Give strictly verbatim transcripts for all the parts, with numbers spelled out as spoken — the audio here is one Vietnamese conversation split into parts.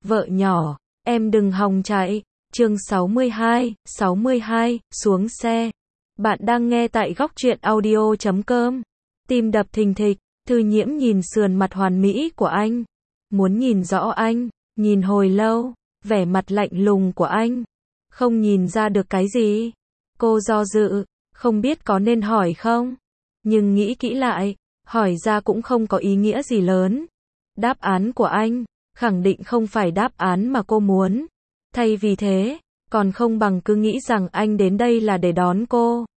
Vợ nhỏ, em đừng hòng chạy. Chương sáu mươi hai, sáu mươi hai, xuống xe. Bạn đang nghe tại góc truyện audio chấm com. Tim đập thình thịch, Thư Nhiễm nhìn sườn mặt hoàn mỹ của anh. Muốn nhìn rõ anh, nhìn hồi lâu, vẻ mặt lạnh lùng của anh. Không nhìn ra được cái gì. Cô do dự, không biết có nên hỏi không. Nhưng nghĩ kỹ lại, hỏi ra cũng không có ý nghĩa gì lớn. Đáp án của anh, khẳng định không phải đáp án mà cô muốn. Thay vì thế, còn không bằng cứ nghĩ rằng anh đến đây là để đón cô.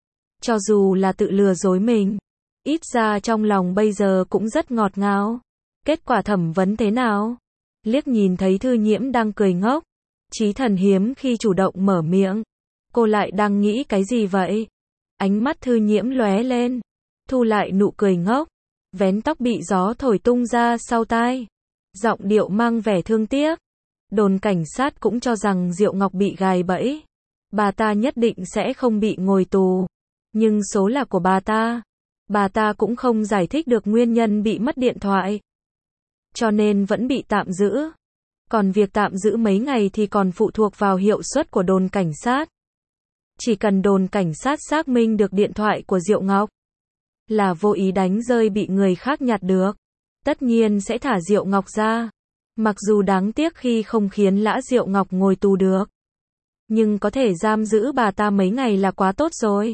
Cho dù là tự lừa dối mình, ít ra trong lòng bây giờ cũng rất ngọt ngào. Kết quả thẩm vấn thế nào? Liếc nhìn thấy Thư Nhiễm đang cười ngốc, Chí Thần hiếm khi chủ động mở miệng. Cô lại đang nghĩ cái gì vậy? Ánh mắt Thư Nhiễm lóe lên, thu lại nụ cười ngốc, vén tóc bị gió thổi tung ra sau tai. Giọng điệu mang vẻ thương tiếc. Đồn cảnh sát cũng cho rằng Diệu Ngọc bị gài bẫy. Bà ta nhất định sẽ không bị ngồi tù. Nhưng số là của bà ta. Bà ta cũng không giải thích được nguyên nhân bị mất điện thoại. Cho nên vẫn bị tạm giữ. Còn việc tạm giữ mấy ngày thì còn phụ thuộc vào hiệu suất của đồn cảnh sát. Chỉ cần đồn cảnh sát xác minh được điện thoại của Diệu Ngọc là vô ý đánh rơi bị người khác nhặt được, tất nhiên sẽ thả Diệu Ngọc ra. Mặc dù đáng tiếc khi không khiến Lã Diệu Ngọc ngồi tù được, nhưng có thể giam giữ bà ta mấy ngày là quá tốt rồi.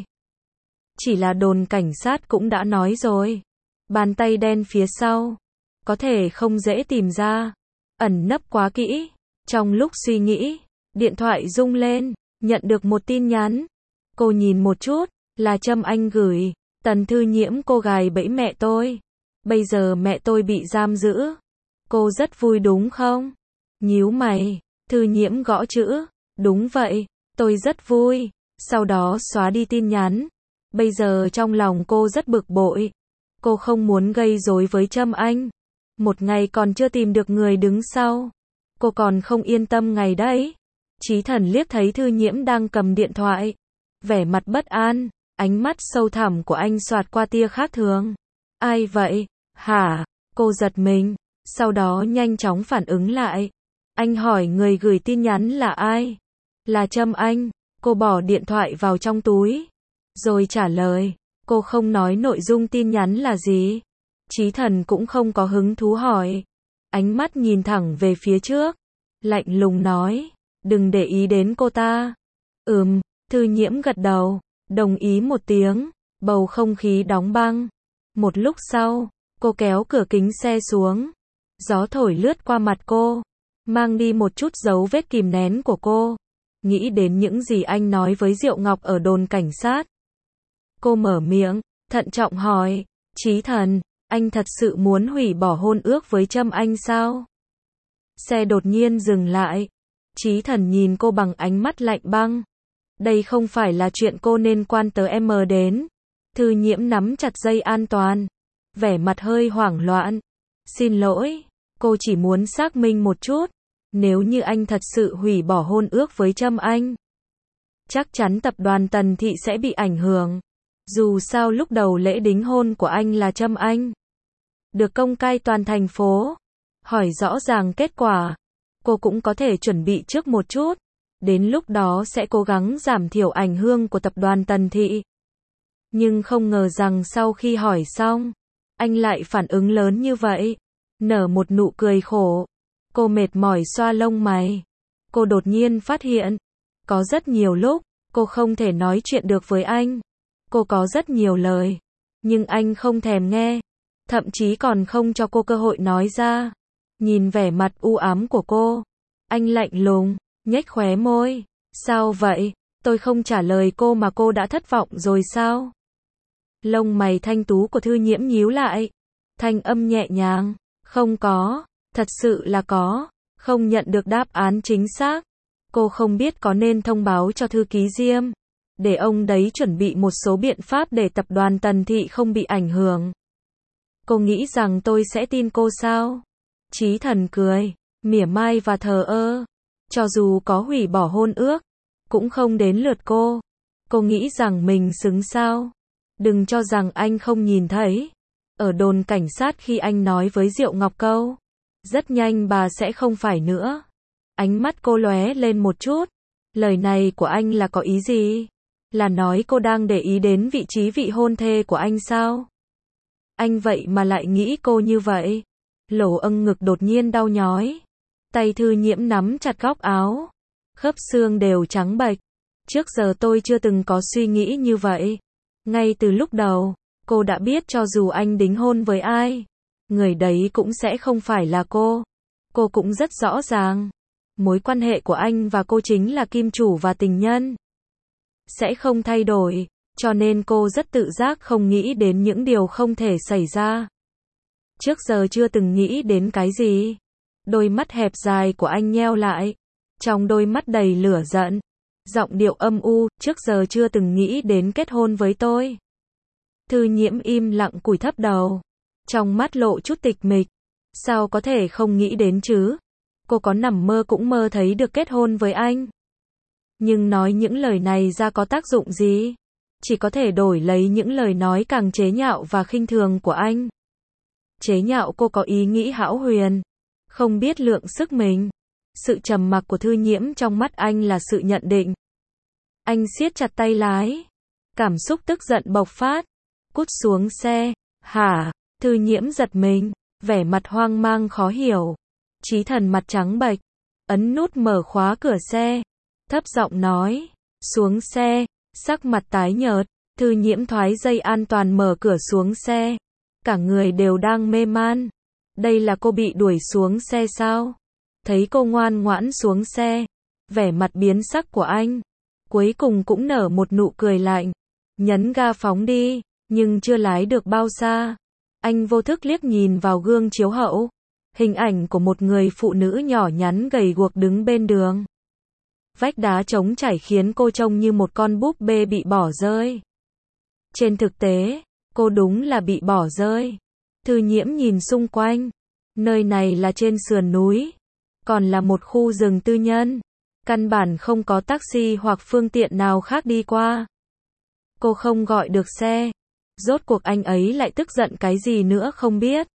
Chỉ là đồn cảnh sát cũng đã nói rồi, bàn tay đen phía sau có thể không dễ tìm ra, ẩn nấp quá kỹ. Trong lúc suy nghĩ, điện thoại rung lên, nhận được một tin nhắn. Cô nhìn một chút, là Trâm Anh gửi. Tần Thư Nhiễm, cô gài bẫy mẹ tôi. Bây giờ mẹ tôi bị giam giữ. Cô rất vui đúng không? Nhíu mày, Thư Nhiễm gõ chữ. Đúng vậy, tôi rất vui. Sau đó xóa đi tin nhắn. Bây giờ trong lòng cô rất bực bội. Cô không muốn gây rối với Trâm Anh. Một ngày còn chưa tìm được người đứng sau. Cô còn không yên tâm ngày đấy. Chí Thần liếc thấy Thư Nhiễm đang cầm điện thoại. Vẻ mặt bất an, ánh mắt sâu thẳm của anh xoạt qua tia khác thường. Ai vậy? Hả? Cô giật mình, sau đó nhanh chóng phản ứng lại. Anh hỏi người gửi tin nhắn là ai? Là Trâm Anh. Cô bỏ điện thoại vào trong túi, rồi trả lời. Cô không nói nội dung tin nhắn là gì. Chí Thần cũng không có hứng thú hỏi. Ánh mắt nhìn thẳng về phía trước, lạnh lùng nói. Đừng để ý đến cô ta. Ừm, Thư Nhiễm gật đầu, đồng ý một tiếng. Bầu không khí đóng băng. Một lúc sau, cô kéo cửa kính xe xuống. Gió thổi lướt qua mặt cô, mang đi một chút dấu vết kìm nén của cô. Nghĩ đến những gì anh nói với Diệu Ngọc ở đồn cảnh sát. Cô mở miệng, thận trọng hỏi. Chí Thần, anh thật sự muốn hủy bỏ hôn ước với Trâm Anh sao? Xe đột nhiên dừng lại. Chí Thần nhìn cô bằng ánh mắt lạnh băng. Đây không phải là chuyện cô nên quan tới em mờ đến. Thư Nhiễm nắm chặt dây an toàn, vẻ mặt hơi hoảng loạn. Xin lỗi, cô chỉ muốn xác minh một chút. Nếu như anh thật sự hủy bỏ hôn ước với Trâm Anh, chắc chắn tập đoàn Tần Thị sẽ bị ảnh hưởng. Dù sao lúc đầu lễ đính hôn của anh là Trâm Anh được công khai toàn thành phố. Hỏi rõ ràng kết quả, cô cũng có thể chuẩn bị trước một chút. Đến lúc đó sẽ cố gắng giảm thiểu ảnh hưởng của tập đoàn Tần Thị. Nhưng không ngờ rằng sau khi hỏi xong, anh lại phản ứng lớn như vậy. Nở một nụ cười khổ. Cô mệt mỏi xoa lông mày. Cô đột nhiên phát hiện, có rất nhiều lúc, cô không thể nói chuyện được với anh. Cô có rất nhiều lời, nhưng anh không thèm nghe. Thậm chí còn không cho cô cơ hội nói ra. Nhìn vẻ mặt u ám của cô, anh lạnh lùng, nhếch khóe môi. Sao vậy? Tôi không trả lời cô mà cô đã thất vọng rồi sao? Lông mày thanh tú của Thư Nhiễm nhíu lại. Thanh âm nhẹ nhàng. Không có, thật sự là có. Không nhận được đáp án chính xác. Cô không biết có nên thông báo cho thư ký Diêm, để ông đấy chuẩn bị một số biện pháp để tập đoàn Tần Thị không bị ảnh hưởng. Cô nghĩ rằng tôi sẽ tin cô sao? Chí Thần cười, mỉa mai và thờ ơ. Cho dù có hủy bỏ hôn ước, cũng không đến lượt cô. Cô nghĩ rằng mình xứng sao? Đừng cho rằng anh không nhìn thấy. Ở đồn cảnh sát khi anh nói với Diệu Ngọc câu, Rất nhanh bà sẽ không phải nữa. Ánh mắt cô lóe lên một chút. Lời này của anh là có ý gì? Là nói cô đang để ý đến vị trí vị hôn thê của anh sao? Anh vậy mà lại nghĩ cô như vậy. Lỗ âng ngực đột nhiên đau nhói. Tay Thư Nhiễm nắm chặt góc áo. Khớp xương đều trắng bệch. Trước giờ tôi chưa từng có suy nghĩ như vậy. Ngay từ lúc đầu, cô đã biết cho dù anh đính hôn với ai, người đấy cũng sẽ không phải là cô. Cô cũng rất rõ ràng. Mối quan hệ của anh và cô chính là kim chủ và tình nhân. Sẽ không thay đổi, cho nên cô rất tự giác không nghĩ đến những điều không thể xảy ra. Trước giờ chưa từng nghĩ đến cái gì. Đôi mắt hẹp dài của anh nheo lại. Trong đôi mắt đầy lửa giận. Giọng điệu âm u, trước giờ chưa từng nghĩ đến kết hôn với tôi. Thư Nhiễm im lặng cúi thấp đầu. Trong mắt lộ chút tịch mịch. Sao có thể không nghĩ đến chứ? Cô có nằm mơ cũng mơ thấy được kết hôn với anh. Nhưng nói những lời này ra có tác dụng gì? Chỉ có thể đổi lấy những lời nói càng chế nhạo và khinh thường của anh. Chế nhạo cô có ý nghĩ hão huyền. Không biết lượng sức mình. Sự trầm mặc của Thư Nhiễm trong mắt anh là sự nhận định. Anh siết chặt tay lái. Cảm xúc tức giận bộc phát. Cút xuống xe. Hả? Thư Nhiễm giật mình. Vẻ mặt hoang mang khó hiểu. Chí Thần mặt trắng bệch. Ấn nút mở khóa cửa xe. Thấp giọng nói. Xuống xe. Sắc mặt tái nhợt. Thư Nhiễm thoái dây an toàn mở cửa xuống xe. Cả người đều đang mê man. Đây là cô bị đuổi xuống xe sao? Thấy cô ngoan ngoãn xuống xe. Vẻ mặt biến sắc của anh. Cuối cùng cũng nở một nụ cười lạnh. Nhấn ga phóng đi. Nhưng chưa lái được bao xa. Anh vô thức liếc nhìn vào gương chiếu hậu. Hình ảnh của một người phụ nữ nhỏ nhắn gầy guộc đứng bên đường. Vách đá trống trải khiến cô trông như một con búp bê bị bỏ rơi. Trên thực tế, cô đúng là bị bỏ rơi. Thư Nhiễm nhìn xung quanh. Nơi này là trên sườn núi. Còn là một khu rừng tư nhân. Căn bản không có taxi hoặc phương tiện nào khác đi qua. Cô không gọi được xe. Rốt cuộc anh ấy lại tức giận cái gì nữa không biết.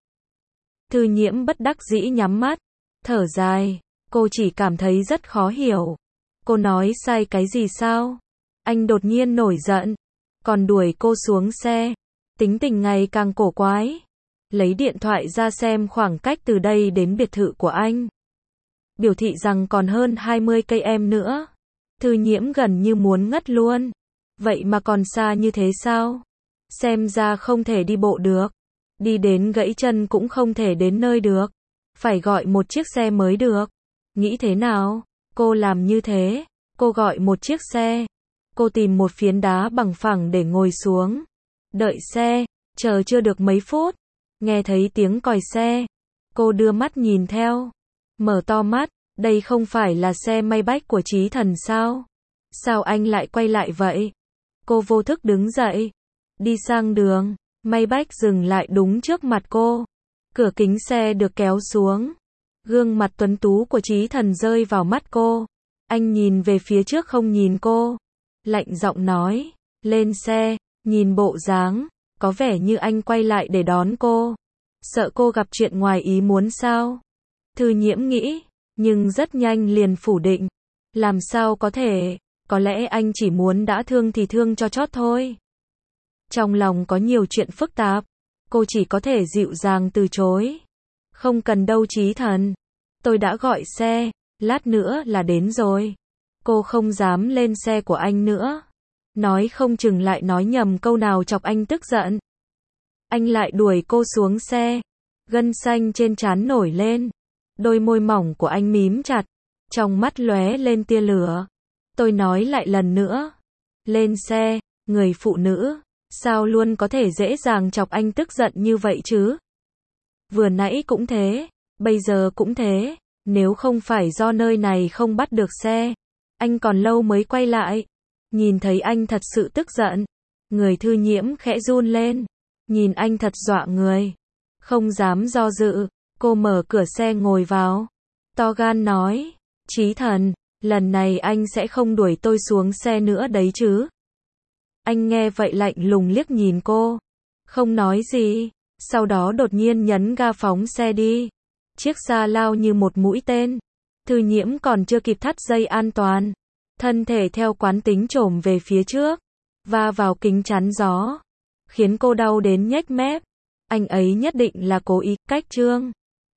Thư Nhiễm bất đắc dĩ nhắm mắt. Thở dài. Cô chỉ cảm thấy rất khó hiểu. Cô nói sai cái gì sao? Anh đột nhiên nổi giận. Còn đuổi cô xuống xe. Tính tình ngày càng cổ quái. Lấy điện thoại ra xem khoảng cách từ đây đến biệt thự của anh. Biểu thị rằng còn hơn hai mươi cây em nữa. Thư Nhiễm gần như muốn ngất luôn. Vậy mà còn xa như thế sao? Xem ra không thể đi bộ được. Đi đến gãy chân cũng không thể đến nơi được. Phải gọi một chiếc xe mới được. Nghĩ thế nào? Cô làm như thế. Cô gọi một chiếc xe. Cô tìm một phiến đá bằng phẳng để ngồi xuống. Đợi xe. Chờ chưa được mấy phút. Nghe thấy tiếng còi xe. Cô đưa mắt nhìn theo. Mở to mắt. Đây không phải là xe Maybach của Chí Thần sao? Sao anh lại quay lại vậy? Cô vô thức đứng dậy. Đi sang đường. Maybach dừng lại đúng trước mặt cô. Cửa kính xe được kéo xuống. Gương mặt tuấn tú của Chí Thần rơi vào mắt cô. Anh nhìn về phía trước không nhìn cô. Lạnh giọng nói. Lên xe. Nhìn bộ dáng. Có vẻ như anh quay lại để đón cô. Sợ cô gặp chuyện ngoài ý muốn sao? Thư Nhiễm nghĩ. Nhưng rất nhanh liền phủ định. Làm sao có thể? Có lẽ anh chỉ muốn đã thương thì thương cho chót thôi. Trong lòng có nhiều chuyện phức tạp. Cô chỉ có thể dịu dàng từ chối. Không cần đâu Chí Thần. Tôi đã gọi xe. Lát nữa là đến rồi. Cô không dám lên xe của anh nữa. Nói không chừng lại nói nhầm câu nào chọc anh tức giận. Anh lại đuổi cô xuống xe. Gân xanh trên trán nổi lên. Đôi môi mỏng của anh mím chặt. Trong mắt lóe lên tia lửa. Tôi nói lại lần nữa. Lên xe, người phụ nữ. Sao luôn có thể dễ dàng chọc anh tức giận như vậy chứ? Vừa nãy cũng thế. Bây giờ cũng thế. Nếu không phải do nơi này không bắt được xe. Anh còn lâu mới quay lại. Nhìn thấy anh thật sự tức giận. Người Thư Nhiễm khẽ run lên. Nhìn anh thật dọa người. Không dám do dự. Cô mở cửa xe ngồi vào. To gan nói. Chí Thần, lần này anh sẽ không đuổi tôi xuống xe nữa đấy chứ? Anh nghe vậy lạnh lùng liếc nhìn cô. Không nói gì. Sau đó đột nhiên nhấn ga phóng xe đi. Chiếc xa lao như một mũi tên. Thư Nhiễm còn chưa kịp thắt dây an toàn. Thân thể theo quán tính chồm về phía trước. Va vào kính chắn gió. Khiến cô đau đến nhếch mép. Anh ấy nhất định là cố ý, cách Trương.